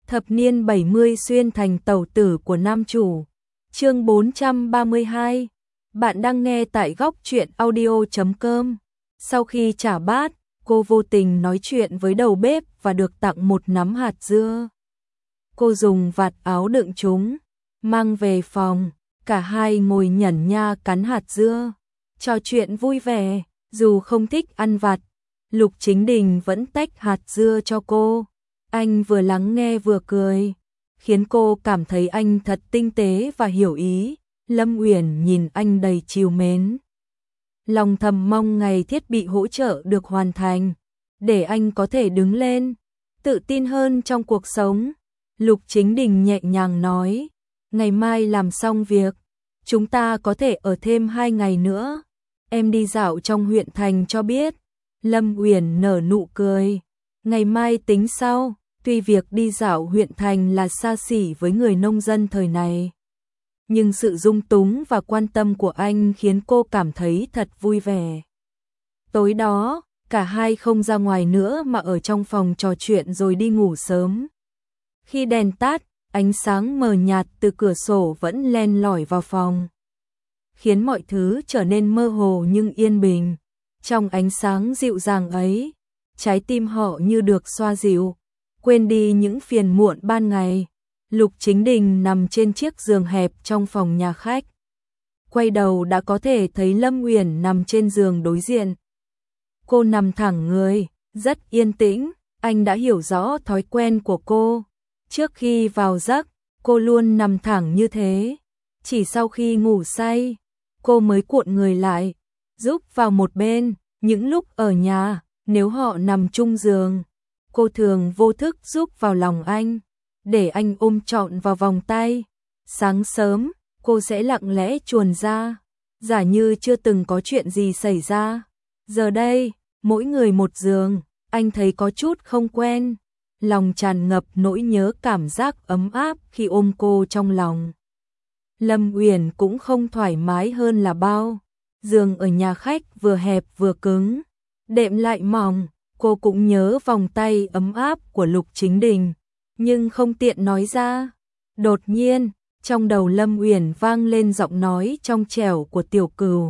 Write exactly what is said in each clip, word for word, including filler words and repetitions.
Thập niên bảy mươi xuyên thành tẩu tử của nam chủ. Chương bốn trăm ba mươi hai. Bạn đang nghe tại góc truyện audio chấm com. Sau khi trả bát, cô vô tình nói chuyện với đầu bếp và được tặng một nắm hạt dưa. Cô dùng vạt áo đựng chúng, mang về phòng, cả hai ngồi nhẩn nha cắn hạt dưa, trò chuyện vui vẻ, dù không thích ăn vặt. Lục Chính Đình vẫn tách hạt dưa cho cô. Anh vừa lắng nghe vừa cười, khiến cô cảm thấy anh thật tinh tế và hiểu ý. Lâm Uyển nhìn anh đầy trìu mến, lòng thầm mong ngày thiết bị hỗ trợ được hoàn thành, để anh có thể đứng lên, tự tin hơn trong cuộc sống. Lục Chính Đình nhẹ nhàng nói, ngày mai làm xong việc, chúng ta có thể ở thêm hai ngày nữa. Em đi dạo trong huyện thành cho biết. Lâm Uyển nở nụ cười, ngày mai tính sau. Tuy việc đi dạo huyện thành là xa xỉ với người nông dân thời này, nhưng sự dung túng và quan tâm của anh khiến cô cảm thấy thật vui vẻ. Tối đó, cả hai không ra ngoài nữa mà ở trong phòng trò chuyện rồi đi ngủ sớm. Khi đèn tắt, ánh sáng mờ nhạt từ cửa sổ vẫn len lỏi vào phòng, khiến mọi thứ trở nên mơ hồ nhưng yên bình. Trong ánh sáng dịu dàng ấy, trái tim họ như được xoa dịu, quên đi những phiền muộn ban ngày. Lục Chính Đình nằm trên chiếc giường hẹp trong phòng nhà khách. Quay đầu đã có thể thấy Lâm Uyển nằm trên giường đối diện. Cô nằm thẳng người, rất yên tĩnh. Anh đã hiểu rõ thói quen của cô. Trước khi vào giấc, cô luôn nằm thẳng như thế. Chỉ sau khi ngủ say, cô mới cuộn người lại, giúp vào một bên. Những lúc ở nhà, nếu họ nằm chung giường, cô thường vô thức giúp vào lòng anh, để anh ôm trọn vào vòng tay. Sáng sớm, cô sẽ lặng lẽ chuồn ra, giả như chưa từng có chuyện gì xảy ra. Giờ đây, mỗi người một giường, anh thấy có chút không quen, lòng tràn ngập nỗi nhớ, cảm giác ấm áp khi ôm cô trong lòng. Lâm Uyển cũng không thoải mái hơn là bao. Giường ở nhà khách vừa hẹp vừa cứng, đệm lại mỏng. Cô cũng nhớ vòng tay ấm áp của Lục Chính Đình, nhưng không tiện nói ra. Đột nhiên, trong đầu Lâm Uyển vang lên giọng nói trong trẻo của Tiểu Cửu.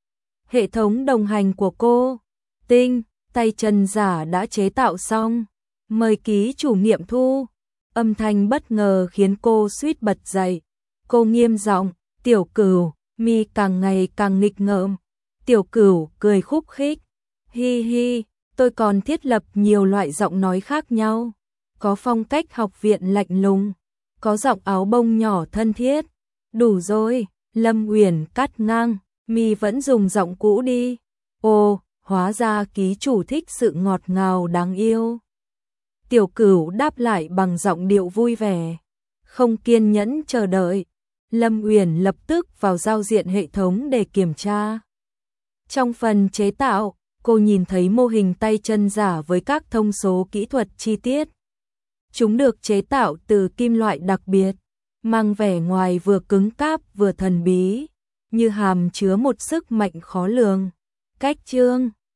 Hệ thống đồng hành của cô, Tinh, tay chân giả đã chế tạo xong, mời ký chủ nghiệm thu. Âm thanh bất ngờ khiến cô suýt bật dậy. Cô nghiêm giọng, Tiểu Cửu, mi càng ngày càng nghịch ngợm. Tiểu Cửu cười khúc khích, hi hi. Tôi còn thiết lập nhiều loại giọng nói khác nhau, có phong cách học viện lạnh lùng, có giọng áo bông nhỏ thân thiết. Đủ rồi, Lâm Uyển cắt ngang, mi vẫn dùng giọng cũ đi. Ồ, hóa ra ký chủ thích sự ngọt ngào đáng yêu. Tiểu Cửu đáp lại bằng giọng điệu vui vẻ, không kiên nhẫn chờ đợi. Lâm Uyển lập tức vào giao diện hệ thống để kiểm tra. Trong phần chế tạo, cô nhìn thấy mô hình tay chân giả với các thông số kỹ thuật chi tiết. Chúng được chế tạo từ kim loại đặc biệt, mang vẻ ngoài vừa cứng cáp vừa thần bí, như hàm chứa một sức mạnh khó lường. Cách chương